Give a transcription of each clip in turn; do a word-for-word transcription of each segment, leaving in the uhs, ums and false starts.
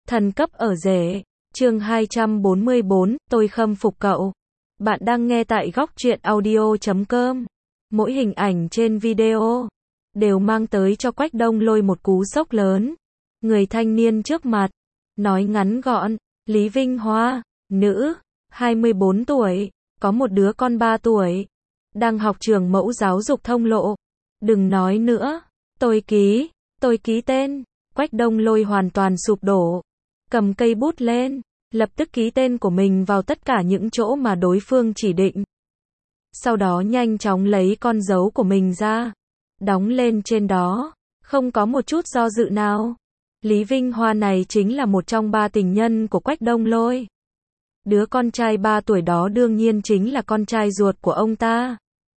Thần cấp ở rể. Chương hai trăm bốn mươi bốn, tôi khâm phục cậu. Bạn đang nghe tại góc truyện audio chấm com. Mỗi hình ảnh trên video đều mang tới cho Quách Đông Lôi một cú sốc lớn. Người thanh niên trước mặt, nói ngắn gọn, Lý Vinh Hoa, nữ, hai mươi bốn tuổi, có một đứa con ba tuổi, đang học trường mẫu giáo dục Thông Lộ. Đừng nói nữa, tôi ký, tôi ký tên. Quách Đông Lôi hoàn toàn sụp đổ, cầm cây bút lên, lập tức ký tên của mình vào tất cả những chỗ mà đối phương chỉ định. Sau đó nhanh chóng lấy con dấu của mình ra, đóng lên trên đó, không có một chút do dự nào. Lý Vinh Hoa này chính là một trong ba tình nhân của Quách Đông Lôi. Đứa con trai ba tuổi đó đương nhiên chính là con trai ruột của ông ta.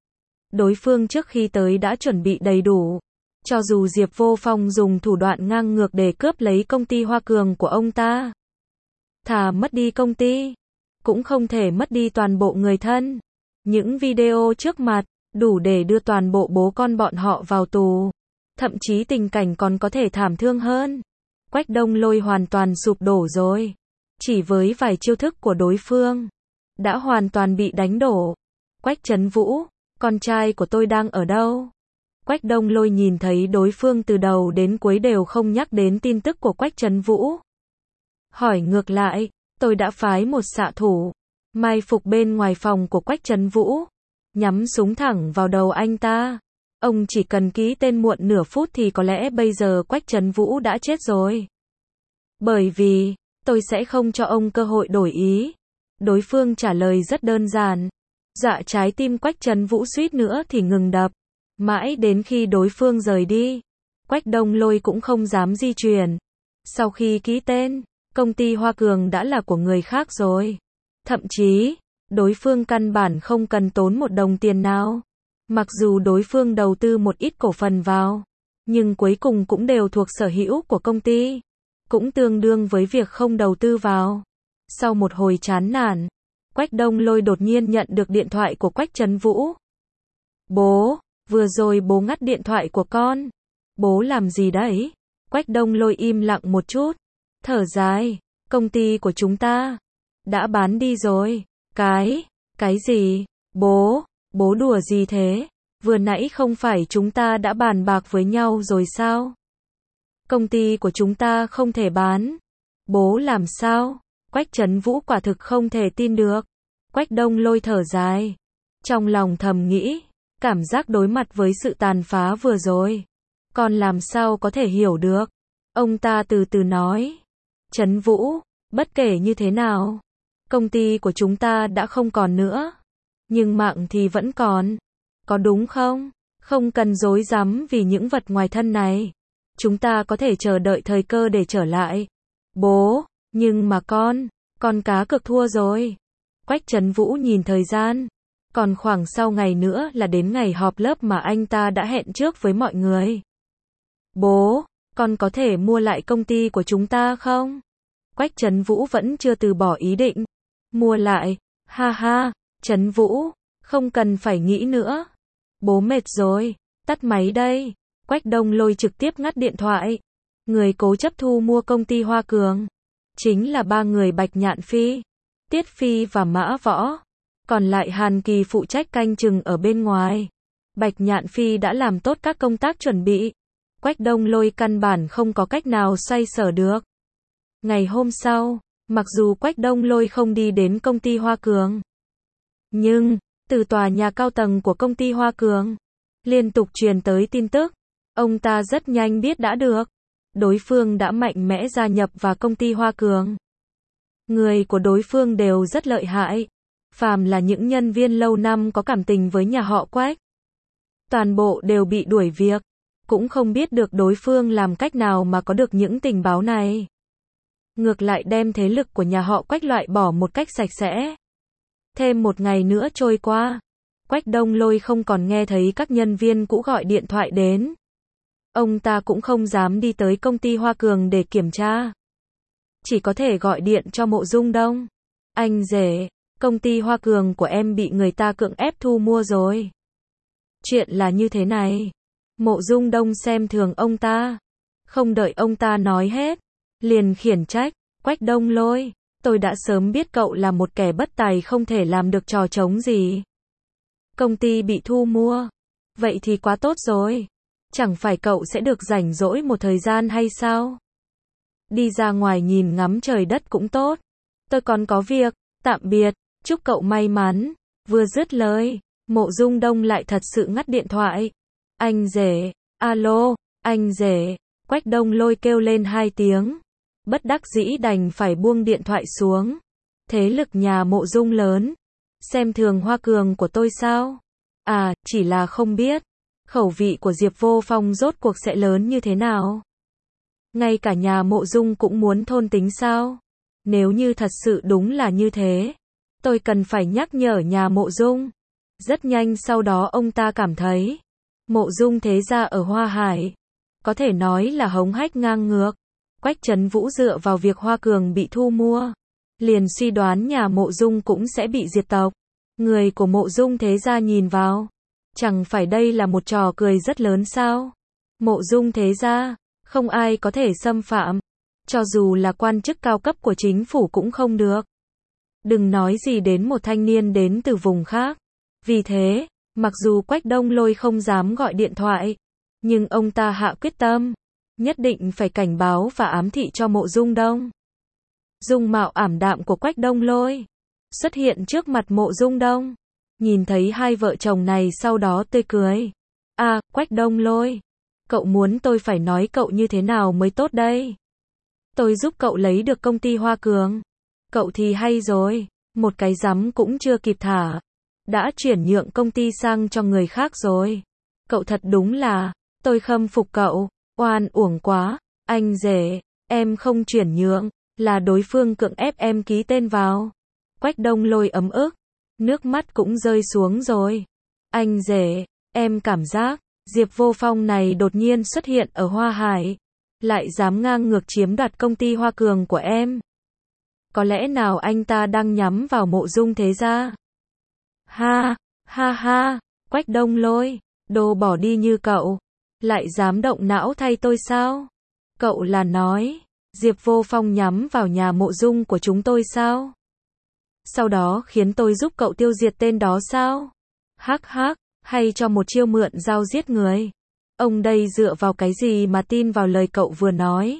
Đối phương trước khi tới đã chuẩn bị đầy đủ. Cho dù Diệp Vô Phong dùng thủ đoạn ngang ngược để cướp lấy công ty Hoa Cường của ông ta, thà mất đi công ty, cũng không thể mất đi toàn bộ người thân. Những video trước mặt, đủ để đưa toàn bộ bố con bọn họ vào tù. Thậm chí tình cảnh còn có thể thảm thương hơn. Quách Đông Lôi hoàn toàn sụp đổ rồi. Chỉ với vài chiêu thức của đối phương, đã hoàn toàn bị đánh đổ. Quách Trấn Vũ, con trai của tôi đang ở đâu? Quách Đông Lôi nhìn thấy đối phương từ đầu đến cuối đều không nhắc đến tin tức của Quách Trấn Vũ. Hỏi ngược lại, tôi đã phái một xạ thủ, mai phục bên ngoài phòng của Quách Trấn Vũ, nhắm súng thẳng vào đầu anh ta. Ông chỉ cần ký tên muộn nửa phút thì có lẽ bây giờ Quách Trấn Vũ đã chết rồi. Bởi vì, tôi sẽ không cho ông cơ hội đổi ý. Đối phương trả lời rất đơn giản. Dạ trái tim Quách Trấn Vũ suýt nữa thì ngừng đập. Mãi đến khi đối phương rời đi, Quách Đông Lôi cũng không dám di chuyển. Sau khi ký tên, công ty Hoa Cường đã là của người khác rồi. Thậm chí, đối phương căn bản không cần tốn một đồng tiền nào. Mặc dù đối phương đầu tư một ít cổ phần vào, nhưng cuối cùng cũng đều thuộc sở hữu của công ty. Cũng tương đương với việc không đầu tư vào. Sau một hồi chán nản, Quách Đông Lôi đột nhiên nhận được điện thoại của Quách Trấn Vũ. Bố, vừa rồi bố ngắt điện thoại của con. Bố làm gì đấy? Quách Đông Lôi im lặng một chút, thở dài, công ty của chúng ta đã bán đi rồi. Cái, cái gì? Bố, bố đùa gì thế? Vừa nãy không phải chúng ta đã bàn bạc với nhau rồi sao? Công ty của chúng ta không thể bán. Bố làm sao? Quách Trấn Vũ quả thực không thể tin được. Quách Đông Lôi thở dài, trong lòng thầm nghĩ, cảm giác đối mặt với sự tàn phá vừa rồi, còn làm sao có thể hiểu được. Ông ta từ từ nói, Trấn Vũ, bất kể như thế nào, công ty của chúng ta đã không còn nữa, nhưng mạng thì vẫn còn, có đúng không? Không cần rối rắm vì những vật ngoài thân này, chúng ta có thể chờ đợi thời cơ để trở lại. Bố, nhưng mà con, con cá cược thua rồi. Quách Trấn Vũ nhìn thời gian, còn khoảng sau ngày nữa là đến ngày họp lớp mà anh ta đã hẹn trước với mọi người. Bố, con có thể mua lại công ty của chúng ta không? Quách Trấn Vũ vẫn chưa từ bỏ ý định. Mua lại, ha ha, Trấn Vũ, không cần phải nghĩ nữa. Bố mệt rồi, tắt máy đây. Quách Đông Lôi trực tiếp ngắt điện thoại. Người cố chấp thu mua công ty Hoa Cường chính là ba người Bạch Nhạn Phi, Tiết Phi và Mã Võ. Còn lại Hàn Kỳ phụ trách canh chừng ở bên ngoài. Bạch Nhạn Phi đã làm tốt các công tác chuẩn bị. Quách Đông Lôi căn bản không có cách nào xoay sở được. Ngày hôm sau, mặc dù Quách Đông Lôi không đi đến công ty Hoa Cường, nhưng, từ tòa nhà cao tầng của công ty Hoa Cường, liên tục truyền tới tin tức. Ông ta rất nhanh biết đã được. Đối phương đã mạnh mẽ gia nhập vào công ty Hoa Cường. Người của đối phương đều rất lợi hại. Phàm là những nhân viên lâu năm có cảm tình với nhà họ Quách, toàn bộ đều bị đuổi việc. Cũng không biết được đối phương làm cách nào mà có được những tình báo này. Ngược lại đem thế lực của nhà họ Quách loại bỏ một cách sạch sẽ. Thêm một ngày nữa trôi qua, Quách Đông Lôi không còn nghe thấy các nhân viên cũ gọi điện thoại đến. Ông ta cũng không dám đi tới công ty Hoa Cường để kiểm tra. Chỉ có thể gọi điện cho Mộ Dung Đông. Anh rể, công ty Hoa Cường của em bị người ta cưỡng ép thu mua rồi. Chuyện là như thế này. Mộ Dung Đông xem thường ông ta. Không đợi ông ta nói hết, liền khiển trách. Quách Đông Lôi, tôi đã sớm biết cậu là một kẻ bất tài không thể làm được trò trống gì. Công ty bị thu mua. Vậy thì quá tốt rồi. Chẳng phải cậu sẽ được rảnh rỗi một thời gian hay sao? Đi ra ngoài nhìn ngắm trời đất cũng tốt. Tôi còn có việc, tạm biệt, chúc cậu may mắn. Vừa dứt lời, Mộ Dung Đông lại thật sự ngắt điện thoại. Anh rể, alo, anh rể, Quách Đông Lôi kêu lên hai tiếng. Bất đắc dĩ đành phải buông điện thoại xuống. Thế lực nhà Mộ Dung lớn. Xem thường Hoa Cường của tôi sao? À, chỉ là không biết. Khẩu vị của Diệp Vô Phong rốt cuộc sẽ lớn như thế nào? Ngay cả nhà Mộ Dung cũng muốn thôn tính sao? Nếu như thật sự đúng là như thế, tôi cần phải nhắc nhở nhà Mộ Dung. Rất nhanh sau đó ông ta cảm thấy, Mộ Dung thế gia ở Hoa Hải, có thể nói là hống hách ngang ngược. Quách Trấn Vũ dựa vào việc Hoa Cường bị thu mua, liền suy đoán nhà Mộ Dung cũng sẽ bị diệt tộc. Người của Mộ Dung thế gia nhìn vào, chẳng phải đây là một trò cười rất lớn sao? Mộ Dung thế gia, không ai có thể xâm phạm, cho dù là quan chức cao cấp của chính phủ cũng không được. Đừng nói gì đến một thanh niên đến từ vùng khác. Vì thế, mặc dù Quách Đông Lôi không dám gọi điện thoại, nhưng ông ta hạ quyết tâm, nhất định phải cảnh báo và ám thị cho Mộ Dung Đông. Dung mạo ảm đạm của Quách Đông Lôi xuất hiện trước mặt Mộ Dung Đông, nhìn thấy hai vợ chồng này sau đó tươi cười. À, Quách Đông Lôi, cậu muốn tôi phải nói cậu như thế nào mới tốt đây? Tôi giúp cậu lấy được công ty Hoa Cường. Cậu thì hay rồi, một cái rắm cũng chưa kịp thả, đã chuyển nhượng công ty sang cho người khác rồi. Cậu thật đúng là, tôi khâm phục cậu, oan uổng quá. Anh rể, em không chuyển nhượng, là đối phương cưỡng ép em ký tên vào. Quách Đông Lôi ấm ức, nước mắt cũng rơi xuống rồi. Anh rể, em cảm giác, Diệp Vô Phong này đột nhiên xuất hiện ở Hoa Hải, lại dám ngang ngược chiếm đoạt công ty Hoa Cường của em. Có lẽ nào anh ta đang nhắm vào Mộ Dung thế gia? Ha, ha ha, Quách Đông Lôi, đồ bỏ đi như cậu, lại dám động não thay tôi sao? Cậu là nói, Diệp Vô Phong nhắm vào nhà Mộ Dung của chúng tôi sao? Sau đó khiến tôi giúp cậu tiêu diệt tên đó sao? Hắc hắc, hay cho một chiêu mượn dao giết người? Ông đây dựa vào cái gì mà tin vào lời cậu vừa nói?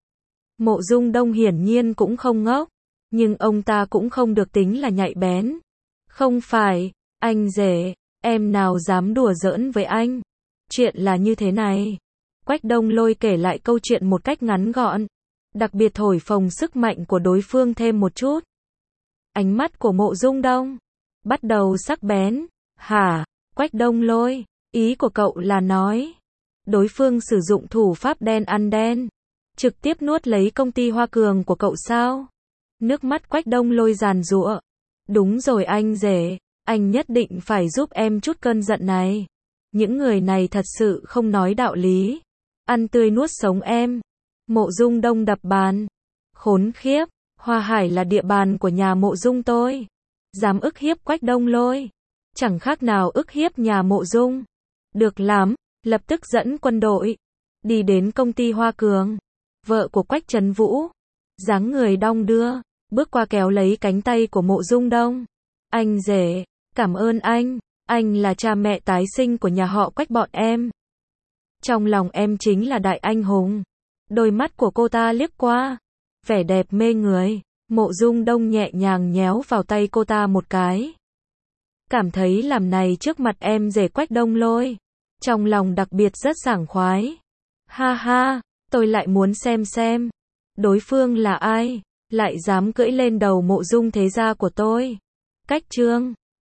Mộ Dung Đông hiển nhiên cũng không ngốc, nhưng ông ta cũng không được tính là nhạy bén. Không phải, anh rể, em nào dám đùa giỡn với anh? Chuyện là như thế này. Quách Đông Lôi kể lại câu chuyện một cách ngắn gọn, đặc biệt thổi phồng sức mạnh của đối phương thêm một chút. Ánh mắt của Mộ Dung Đông bắt đầu sắc bén. Hả, Quách Đông Lôi, ý của cậu là nói, đối phương sử dụng thủ pháp đen ăn đen, trực tiếp nuốt lấy công ty Hoa Cường của cậu sao? Nước mắt Quách Đông Lôi giàn giụa. Đúng rồi anh rể, anh nhất định phải giúp em chút cơn giận này. Những người này thật sự không nói đạo lý, ăn tươi nuốt sống em. Mộ Dung Đông đập bàn. Khốn khiếp, Hoa Hải là địa bàn của nhà Mộ Dung tôi, dám ức hiếp Quách Đông Lôi, chẳng khác nào ức hiếp nhà Mộ Dung. Được lắm, lập tức dẫn quân đội đi đến công ty Hoa Cường. Vợ của Quách Trấn Vũ dáng người đong đưa, bước qua kéo lấy cánh tay của Mộ Dung Đông. Anh rể, cảm ơn anh, anh là cha mẹ tái sinh của nhà họ Quách bọn em. Trong lòng em chính là đại anh hùng. Đôi mắt của cô ta liếc qua, vẻ đẹp mê người. Mộ Dung Đông nhẹ nhàng nhéo vào tay cô ta một cái. Cảm thấy làm này trước mặt em rể Quách Đông Lôi, trong lòng đặc biệt rất sảng khoái. Ha ha, tôi lại muốn xem xem, đối phương là ai, lại dám cưỡi lên đầu Mộ Dung thế gia của tôi. Cách chương